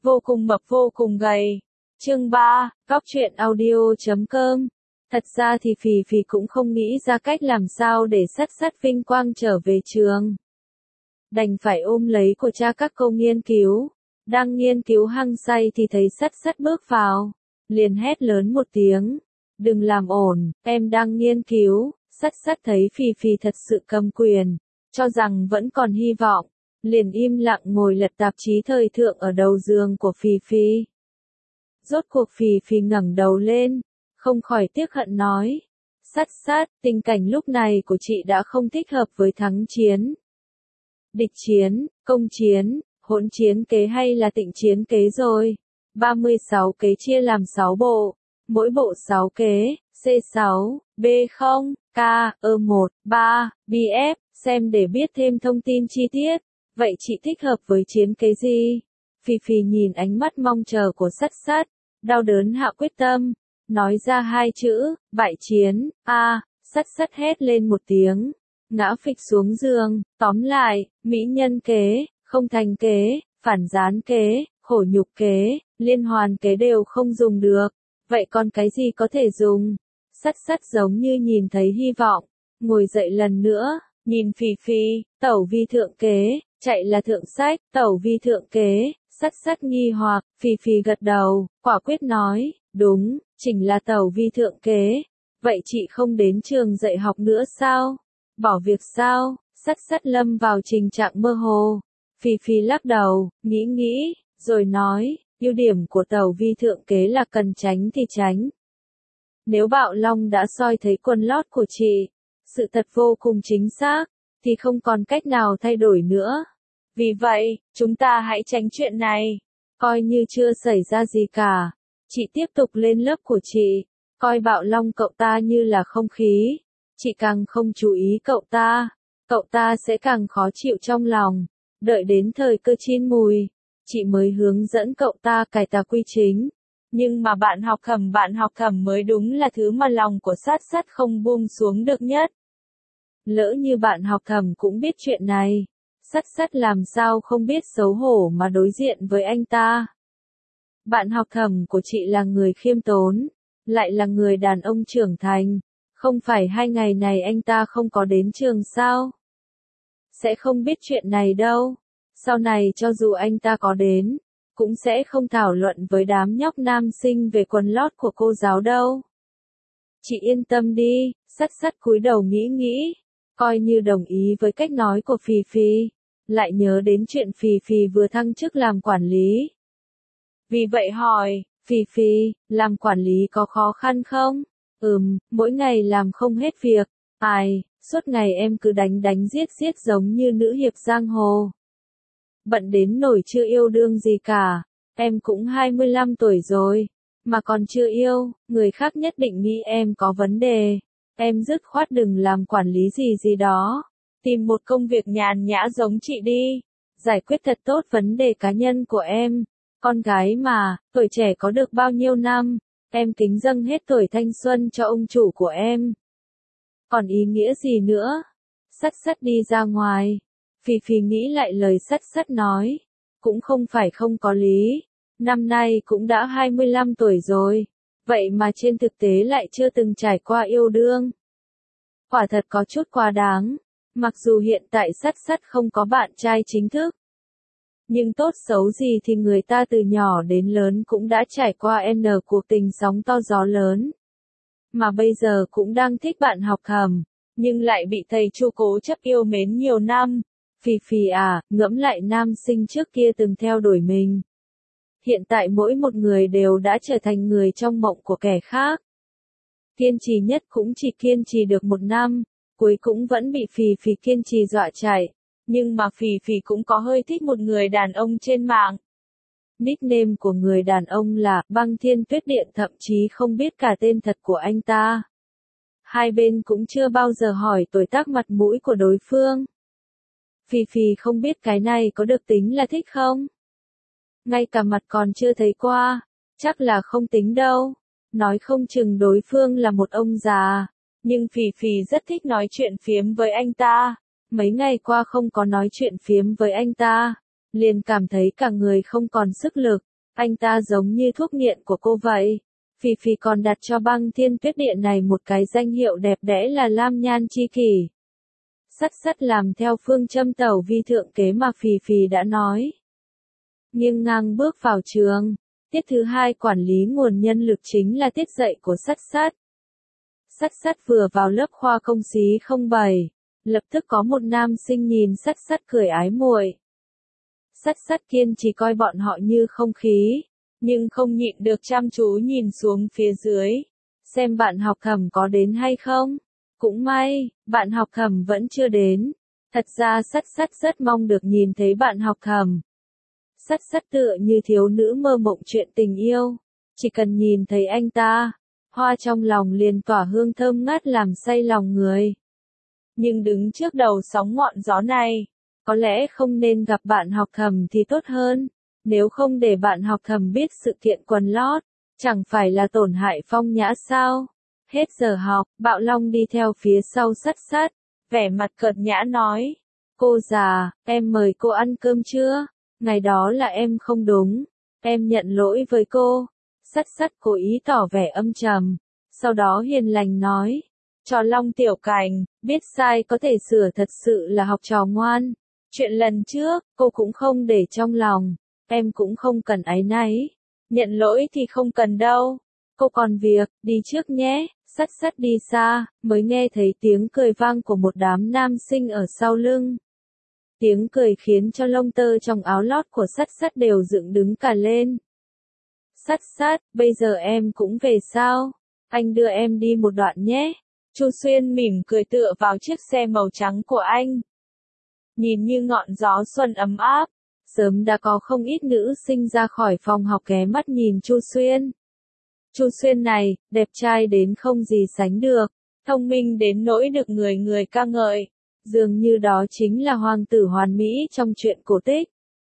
vô cùng mập vô cùng gầy. Chương 3, Góc truyện audio.com. Thật ra thì Phì Phì cũng không nghĩ ra cách làm sao để Sắt Sắt vinh quang trở về trường. Đành phải ôm lấy của cha các câu nghiên cứu. Đang nghiên cứu hăng say thì thấy Sắt Sắt bước vào. Liền hét lớn một tiếng. Đừng làm ổn, em đang nghiên cứu. Sắt Sắt thấy Phì Phì thật sự cầm quyền. Cho rằng vẫn còn hy vọng. Liền im lặng ngồi lật tạp chí thời thượng ở đầu giường của Phì Phì. Rốt cuộc Phì Phì ngẩng đầu lên. Không khỏi tiếc hận nói. Sắt Sắt, tình cảnh lúc này của chị đã không thích hợp với thắng chiến. Địch chiến, công chiến, hỗn chiến kế hay là tịnh chiến kế rồi. 36 kế chia làm 6 bộ. Mỗi bộ 6 kế, C6, B0, K, E1, 3, BF, xem để biết thêm thông tin chi tiết. Vậy chị thích hợp với chiến kế gì? Phì Phì nhìn ánh mắt mong chờ của Sắt Sắt, đau đớn hạ quyết tâm, nói ra hai chữ, bại chiến. Sắt Sắt hét lên một tiếng, ngã phịch xuống giường. Tóm lại, mỹ nhân kế, không thành kế, phản gián kế, khổ nhục kế, liên hoàn kế đều không dùng được. Vậy còn cái gì có thể dùng? Sắt Sắt giống như nhìn thấy hy vọng, ngồi dậy lần nữa, nhìn Phì Phì, tẩu vi thượng kế, chạy là thượng sách, tẩu vi thượng kế. Sắt Sắt nghi hoặc, Phì Phì gật đầu, quả quyết nói, đúng, chỉnh là tẩu vi thượng kế. Vậy chị không đến trường dạy học nữa sao? Bỏ việc sao? Sắt Sắt lâm vào tình trạng mơ hồ. Phì Phì lắc đầu, nghĩ, rồi nói, ưu điểm của tẩu vi thượng kế là cần tránh thì tránh. Nếu Bạo Long đã soi thấy quần lót của chị, sự thật vô cùng chính xác, thì không còn cách nào thay đổi nữa. Vì vậy, chúng ta hãy tránh chuyện này. Coi như chưa xảy ra gì cả. Chị tiếp tục lên lớp của chị. Coi Bạo Long cậu ta như là không khí. Chị càng không chú ý cậu ta sẽ càng khó chịu trong lòng. Đợi đến thời cơ chín mùi, chị mới hướng dẫn cậu ta cải tà quy chính. Nhưng mà bạn học thầm mới đúng là thứ mà lòng của Sắt Sắt không buông xuống được nhất. Lỡ như bạn học thầm cũng biết chuyện này, Sắt Sắt làm sao không biết xấu hổ mà đối diện với anh ta. Bạn học thầm của chị là người khiêm tốn, lại là người đàn ông trưởng thành, không phải 2 ngày này anh ta không có đến trường sao? Sẽ không biết chuyện này đâu. Sau này cho dù anh ta có đến, cũng sẽ không thảo luận với đám nhóc nam sinh về quần lót của cô giáo đâu. Chị yên tâm đi. Sắt Sắt cúi đầu nghĩ, coi như đồng ý với cách nói của Phì Phì, lại nhớ đến chuyện Phì Phì vừa thăng chức làm quản lý. Vì vậy hỏi, Phì Phì, làm quản lý có khó khăn không? Mỗi ngày làm không hết việc. Suốt ngày em cứ đánh giết giống như nữ hiệp giang hồ. Bận đến nổi chưa yêu đương gì cả. Em cũng 25 tuổi rồi, mà còn chưa yêu, người khác nhất định nghĩ em có vấn đề. Em dứt khoát đừng làm quản lý gì đó. Tìm một công việc nhàn nhã giống chị đi. Giải quyết thật tốt vấn đề cá nhân của em. Con gái mà, tuổi trẻ có được bao nhiêu năm, em kính dâng hết tuổi thanh xuân cho ông chủ của em. Còn ý nghĩa gì nữa? Sắt Sắt đi ra ngoài. Phì Phì nghĩ lại lời Sắt Sắt nói. Cũng không phải không có lý. Năm nay cũng đã 25 tuổi rồi. Vậy mà trên thực tế lại chưa từng trải qua yêu đương. Quả thật có chút quá đáng. Mặc dù hiện tại Sắt Sắt không có bạn trai chính thức. Nhưng tốt xấu gì thì người ta từ nhỏ đến lớn cũng đã trải qua N cuộc tình sóng to gió lớn. Mà bây giờ cũng đang thích bạn học thầm, nhưng lại bị thầy Chu cố chấp yêu mến nhiều năm. Phì Phì ngẫm lại nam sinh trước kia từng theo đuổi mình. Hiện tại mỗi một người đều đã trở thành người trong mộng của kẻ khác. Kiên trì nhất cũng chỉ kiên trì được 1 năm, cuối cũng vẫn bị Phì Phì kiên trì dọa chạy. Nhưng mà Phì Phì cũng có hơi thích một người đàn ông trên mạng. Nickname của người đàn ông là Băng Thiên Tuyết Điện, thậm chí không biết cả tên thật của anh ta. Hai bên cũng chưa bao giờ hỏi tuổi tác mặt mũi của đối phương. Phì Phì không biết cái này có được tính là thích không? Ngay cả mặt còn chưa thấy qua, chắc là không tính đâu. Nói không chừng đối phương là một ông già. Nhưng Phì Phì rất thích nói chuyện phiếm với anh ta. Mấy ngày qua không có nói chuyện phiếm với anh ta, liền cảm thấy cả người không còn sức lực. Anh ta giống như thuốc nghiện của cô vậy. Phì Phì còn đặt cho băng thiên tuyết địa này một cái danh hiệu đẹp đẽ là Lam Nhan Chi Kỷ. Sắt sắt làm theo phương châm tẩu vi thượng kế mà Phì Phì đã nói. Nghiêng ngang bước vào trường. Tiết thứ 2 quản lý nguồn nhân lực chính là tiết dạy của sắt sắt. Sắt sắt vừa vào lớp khoa công xí 07, lập tức có một nam sinh nhìn sắt sắt cười ái muội. Sắt sắt kiên trì coi bọn họ như không khí, nhưng không nhịn được chăm chú nhìn xuống phía dưới, xem bạn học thẩm có đến hay không. Cũng may, bạn học thẩm vẫn chưa đến. Thật ra sắt sắt rất mong được nhìn thấy bạn học thẩm. Sắt sắt tựa như thiếu nữ mơ mộng chuyện tình yêu, chỉ cần nhìn thấy anh ta, hoa trong lòng liền tỏa hương thơm ngát làm say lòng người. Nhưng đứng trước đầu sóng ngọn gió này, có lẽ không nên gặp bạn học thẩm thì tốt hơn, nếu không để bạn học thẩm biết sự kiện quần lót, chẳng phải là tổn hại phong nhã sao. Hết giờ học, Bạo Long đi theo phía sau sắt sắt, vẻ mặt cợt nhã nói, cô già, em mời cô ăn cơm chưa? Ngày đó là em không đúng, em nhận lỗi với cô. Sắt sắt cố ý tỏ vẻ âm trầm, sau đó hiền lành nói, trò Long tiểu cành, biết sai có thể sửa, thật sự là học trò ngoan. Chuyện lần trước, cô cũng không để trong lòng, em cũng không cần áy náy. Nhận lỗi thì không cần đâu, cô còn việc, đi trước nhé. Sắt sắt đi xa, mới nghe thấy tiếng cười vang của một đám nam sinh ở sau lưng. Tiếng cười khiến cho lông tơ trong áo lót của sắt sắt đều dựng đứng cả lên. Sắt sắt, bây giờ em cũng về sao? Anh đưa em đi một đoạn nhé. Chu Xuyên mỉm cười tựa vào chiếc xe màu trắng của anh. Nhìn như ngọn gió xuân ấm áp, sớm đã có không ít nữ sinh ra khỏi phòng học ghé mắt nhìn Chu Xuyên. Chu Xuyên này, đẹp trai đến không gì sánh được, thông minh đến nỗi được người người ca ngợi. Dường như đó chính là hoàng tử hoàn mỹ trong truyện cổ tích.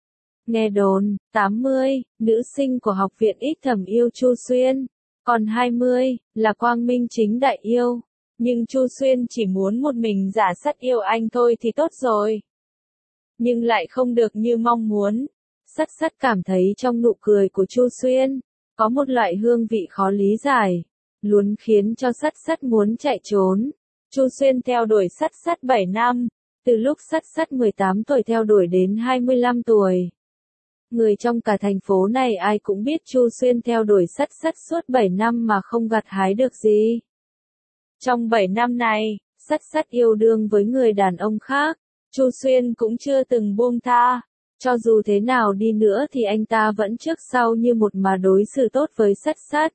Nghe đồn, 80, nữ sinh của học viện Ích Thẩm yêu Chu Xuyên, còn 20, là Quang Minh chính đại yêu. Nhưng Chu Xuyên chỉ muốn một mình giả sắt yêu anh thôi thì tốt rồi. Nhưng lại không được như mong muốn. Sắt sắt cảm thấy trong nụ cười của Chu Xuyên, có một loại hương vị khó lý giải, luôn khiến cho sắt sắt muốn chạy trốn. Chu Xuyên theo đuổi sắt sắt 7 năm, từ lúc sắt sắt 18 tuổi theo đuổi đến 25 tuổi. Người trong cả thành phố này ai cũng biết Chu Xuyên theo đuổi sắt sắt suốt 7 năm mà không gặt hái được gì. Trong 7 năm này, sắt sắt yêu đương với người đàn ông khác, Chu Xuyên cũng chưa từng buông tha. Cho dù thế nào đi nữa thì anh ta vẫn trước sau như một mà đối xử tốt với sắt sắt.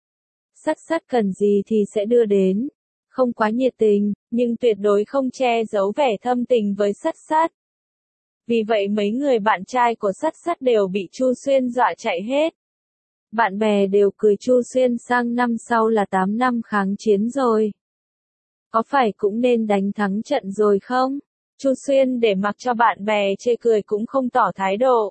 Sắt sắt cần gì thì sẽ đưa đến. Không quá nhiệt tình, nhưng tuyệt đối không che giấu vẻ thâm tình với sắt sắt. Vì vậy mấy người bạn trai của sắt sắt đều bị Chu Xuyên dọa chạy hết. Bạn bè đều cười Chu Xuyên sang năm sau là 8 năm kháng chiến rồi. Có phải cũng nên đánh thắng trận rồi không? Chu Xuyên để mặc cho bạn bè chê cười cũng không tỏ thái độ.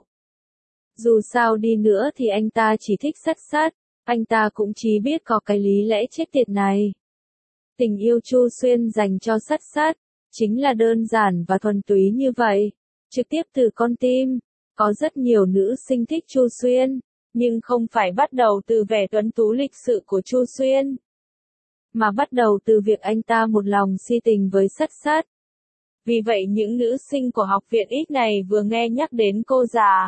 Dù sao đi nữa thì anh ta chỉ thích sắt sắt, anh ta cũng chỉ biết có cái lý lẽ chết tiệt này. Tình yêu Chu Xuyên dành cho sắt sắt, chính là đơn giản và thuần túy như vậy, trực tiếp từ con tim. Có rất nhiều nữ sinh thích Chu Xuyên, nhưng không phải bắt đầu từ vẻ tuấn tú lịch sự của Chu Xuyên, mà bắt đầu từ việc anh ta một lòng si tình với sắt sắt. Vì vậy những nữ sinh của học viện X này vừa nghe nhắc đến cô già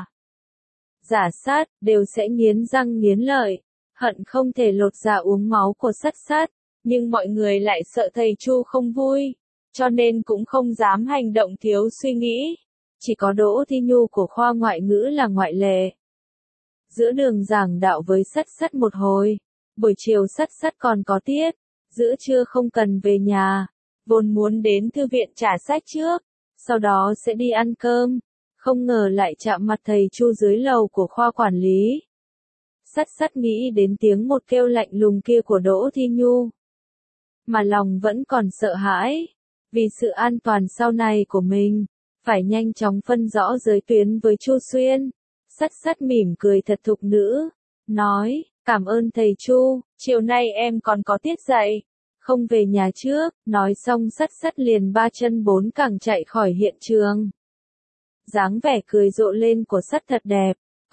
giả sát, đều sẽ nghiến răng nghiến lợi, hận không thể lột da uống máu của sắt sắt. Nhưng mọi người lại sợ thầy Chu không vui, cho nên cũng không dám hành động thiếu suy nghĩ. Chỉ có Đỗ Thi Nhu của khoa ngoại ngữ là ngoại lệ. Giữa đường giảng đạo với sắt sắt một hồi, buổi chiều sắt sắt còn có tiết, giữa trưa không cần về nhà, vốn muốn đến thư viện trả sách trước, sau đó sẽ đi ăn cơm, không ngờ lại chạm mặt thầy Chu dưới lầu của khoa quản lý. Sắt sắt nghĩ đến tiếng một kêu lạnh lùng kia của Đỗ Thi Nhu, mà lòng vẫn còn sợ hãi, vì sự an toàn sau này của mình, phải nhanh chóng phân rõ giới tuyến với Chu Xuyên. Sắt sắt mỉm cười thật thục nữ, nói, cảm ơn thầy Chu, chiều nay em còn có tiết dạy, không về nhà trước. Nói xong sắt sắt liền ba chân bốn cẳng chạy khỏi hiện trường. Dáng vẻ cười rộ lên của sắt thật đẹp,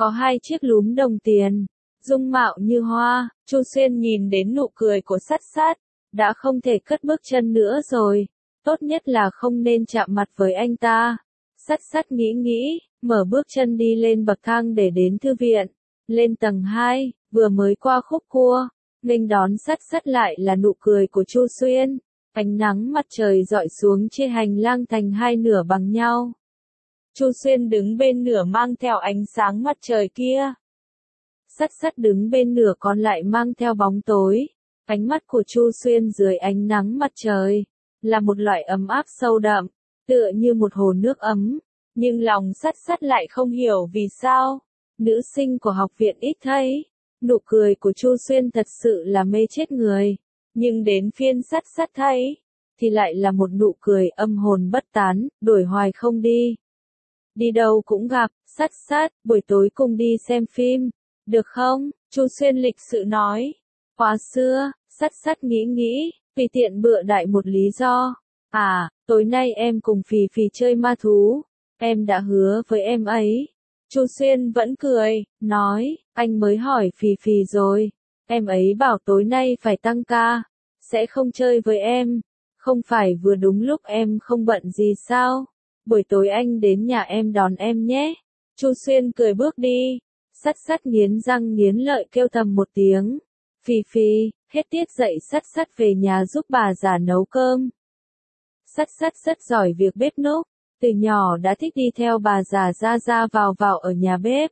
có 2 chiếc lúm đồng tiền, dung mạo như hoa. Chu Xuyên nhìn đến nụ cười của Sắt Sắt, đã không thể cất bước chân nữa rồi, tốt nhất là không nên chạm mặt với anh ta. Sắt Sắt nghĩ, mở bước chân đi lên bậc thang để đến thư viện. Lên tầng 2, vừa mới qua khúc cua, nghênh đón Sắt Sắt lại là nụ cười của Chu Xuyên. Ánh nắng mặt trời rọi xuống trên hành lang thành 2 nửa bằng nhau. Chu Xuyên đứng bên nửa mang theo ánh sáng mặt trời kia. Sắt Sắt đứng bên nửa còn lại mang theo bóng tối. Ánh mắt của Chu Xuyên dưới ánh nắng mặt trời là một loại ấm áp sâu đậm, tựa như một hồ nước ấm. Nhưng lòng Sắt Sắt lại không hiểu vì sao. Nữ sinh của học viện ít thấy. Nụ cười của Chu Xuyên thật sự là mê chết người. Nhưng đến phiên Sắt Sắt thấy, thì lại là một nụ cười âm hồn bất tán, đổi hoài không đi. Đi đâu cũng gặp. Sắt Sắt, buổi tối cùng đi xem phim, được không? Chu Xuyên lịch sự nói. Khóa xưa. Sắt Sắt nghĩ, vì tiện bựa đại một lý do. À, tối nay em cùng Phì Phì chơi ma thú. Em đã hứa với em ấy. Chu Xuyên vẫn cười, nói, anh mới hỏi Phì Phì rồi. Em ấy bảo tối nay phải tăng ca, sẽ không chơi với em. Không phải vừa đúng lúc em không bận gì sao? Buổi tối anh đến nhà em đón em nhé. Chu Xuyên cười bước đi. Sắt Sắt nghiến răng nghiến lợi kêu thầm một tiếng. Phì Phì, hết tiết dậy Sắt Sắt về nhà giúp bà già nấu cơm. Sắt Sắt rất giỏi việc bếp núc, từ nhỏ đã thích đi theo bà già ra vào ở nhà bếp.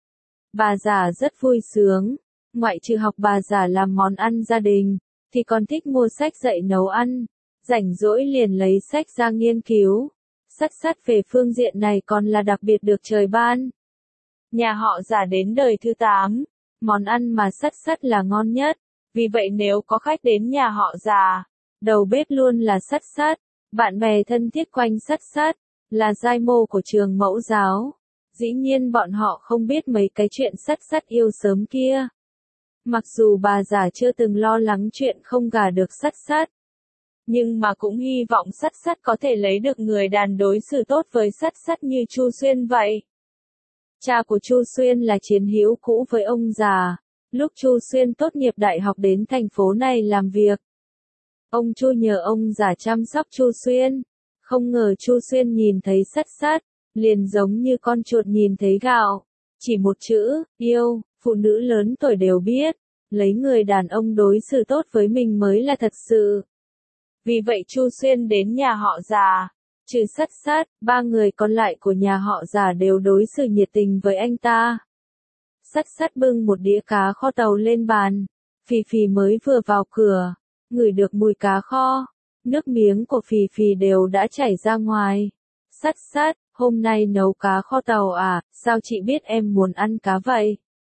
Bà già rất vui sướng, ngoại trừ học bà già làm món ăn gia đình, thì còn thích mua sách dạy nấu ăn, rảnh rỗi liền lấy sách ra nghiên cứu. Sắt Sắt về phương diện này còn là đặc biệt được trời ban. Nhà họ già đến đời thứ 8, món ăn mà Sắt Sắt là ngon nhất, vì vậy nếu có khách đến nhà họ già, đầu bếp luôn là Sắt Sắt. Bạn bè thân thiết quanh Sắt Sắt là giai mô của trường mẫu giáo. Dĩ nhiên bọn họ không biết mấy cái chuyện Sắt Sắt yêu sớm kia. Mặc dù bà già chưa từng lo lắng chuyện không gả được Sắt Sắt, nhưng mà cũng hy vọng Sắt Sắt có thể lấy được người đàn đối xử tốt với Sắt Sắt như Chu Xuyên vậy. Cha của Chu Xuyên là chiến hữu cũ với ông già, lúc Chu Xuyên tốt nghiệp đại học đến thành phố này làm việc. Ông Chu nhờ ông già chăm sóc Chu Xuyên, không ngờ Chu Xuyên nhìn thấy Sắt Sắt, liền giống như con chuột nhìn thấy gạo. Chỉ một chữ, yêu, phụ nữ lớn tuổi đều biết, lấy người đàn ông đối xử tốt với mình mới là thật sự. Vì vậy Chu Xuyên đến nhà họ già, trừ Sắt Sắt, 3 người còn lại của nhà họ già đều đối xử nhiệt tình với anh ta. Sắt Sắt bưng một đĩa cá kho tàu lên bàn, Phì Phì mới vừa vào cửa, ngửi được mùi cá kho, nước miếng của Phì Phì đều đã chảy ra ngoài. Sắt Sắt, hôm nay nấu cá kho tàu à, sao chị biết em muốn ăn cá vậy?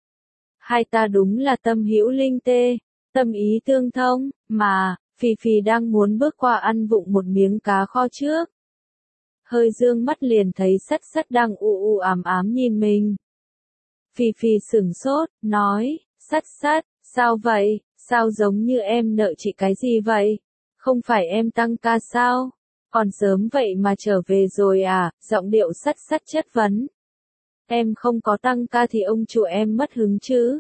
Hai ta đúng là tâm hữu linh tê, tâm ý tương thông, mà, Phì Phì đang muốn bước qua ăn vụng một miếng cá kho trước. Hơi dương mắt liền thấy Sắt Sắt đang u ám nhìn mình. Phì Phì sửng sốt, nói, Sắt Sắt, sao vậy, sao giống như em nợ chị cái gì vậy? Không phải em tăng ca sao? Còn sớm vậy mà trở về rồi à? Giọng điệu Sắt Sắt chất vấn. Em không có tăng ca thì ông chủ em mất hứng chứ?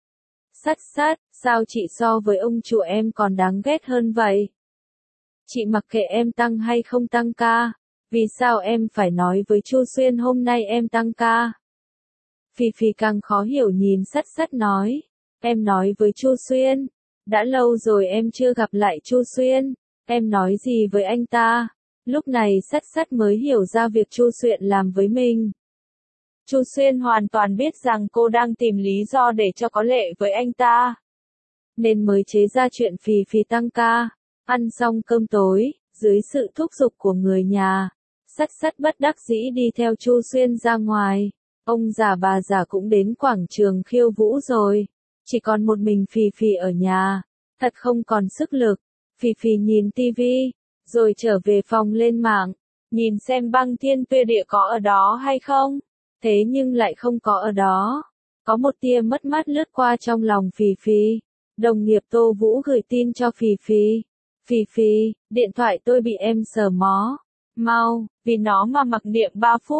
Sắt Sắt, sao chị so với ông chủ em còn đáng ghét hơn vậy? Chị mặc kệ em tăng hay không tăng ca, vì sao em phải nói với Chu Xuyên hôm nay em tăng ca? Phì Phì càng khó hiểu nhìn Sắt Sắt nói, em nói với Chu Xuyên, đã lâu rồi em chưa gặp lại Chu Xuyên, em nói gì với anh ta? Lúc này Sắt Sắt mới hiểu ra việc Chu Xuyên làm với mình. Chu Xuyên hoàn toàn biết rằng cô đang tìm lý do để cho có lệ với anh ta, nên mới chế ra chuyện Phì Phì tăng ca. Ăn xong cơm tối, dưới sự thúc giục của người nhà, Sắt Sắt bất đắc dĩ đi theo Chu Xuyên ra ngoài. Ông già bà già cũng đến quảng trường khiêu vũ rồi, chỉ còn một mình Phì Phì ở nhà, thật không còn sức lực. Phì Phì nhìn tivi, rồi trở về phòng lên mạng, nhìn xem Băng Thiên Tuyệt Địa có ở đó hay không, thế nhưng lại không có ở đó. Có một tia mất mát lướt qua trong lòng Phì Phì. Đồng nghiệp Tô Vũ gửi tin cho Phì Phì. Phì Phì, điện thoại tôi bị em sờ mó. Mau, vì nó mà mặc niệm 3 phút.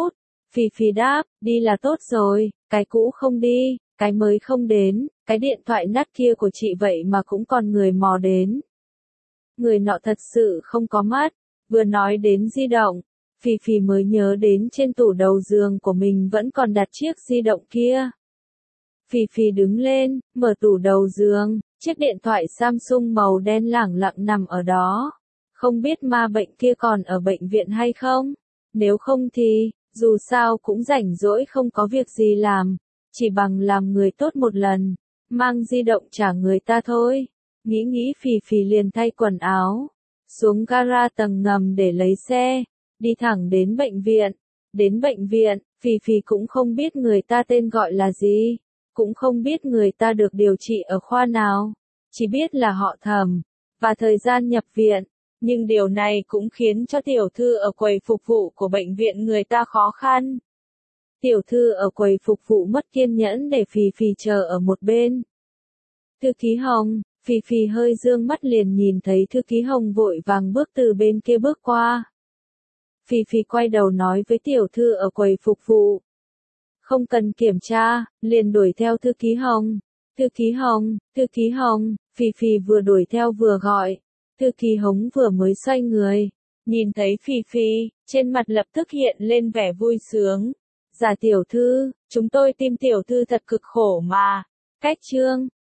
Phì Phì đáp, đi là tốt rồi, cái cũ không đi, cái mới không đến, cái điện thoại nát kia của chị vậy mà cũng còn người mò đến. Người nọ thật sự không có mắt, vừa nói đến di động, Phì Phì mới nhớ đến trên tủ đầu giường của mình vẫn còn đặt chiếc di động kia. Phì Phì đứng lên, mở tủ đầu giường, chiếc điện thoại Samsung màu đen lẳng lặng nằm ở đó. Không biết ma bệnh kia còn ở bệnh viện hay không? Nếu không thì, dù sao cũng rảnh rỗi không có việc gì làm, chỉ bằng làm người tốt một lần, mang di động trả người ta thôi. Nghĩ Phì Phì liền thay quần áo, xuống gara tầng ngầm để lấy xe, đi thẳng đến bệnh viện. Đến bệnh viện, Phì Phì cũng không biết người ta tên gọi là gì, cũng không biết người ta được điều trị ở khoa nào, chỉ biết là họ Thẩm, và thời gian nhập viện. Nhưng điều này cũng khiến cho tiểu thư ở quầy phục vụ của bệnh viện người ta khó khăn. Tiểu thư ở quầy phục vụ mất kiên nhẫn để Phì Phì chờ ở một bên. Thư ký Hồng, Phì Phì hơi dương mắt liền nhìn thấy thư ký Hồng vội vàng bước từ bên kia bước qua. Phì Phì quay đầu nói với tiểu thư ở quầy phục vụ. Không cần kiểm tra, liền đuổi theo thư ký Hồng. Thư ký Hồng, Phì Phì vừa đuổi theo vừa gọi. Thư ký Hồng vừa mới xoay người, nhìn thấy Phì Phì, trên mặt lập tức hiện lên vẻ vui sướng. Dạ tiểu thư, chúng tôi tìm tiểu thư thật cực khổ mà. Cách chương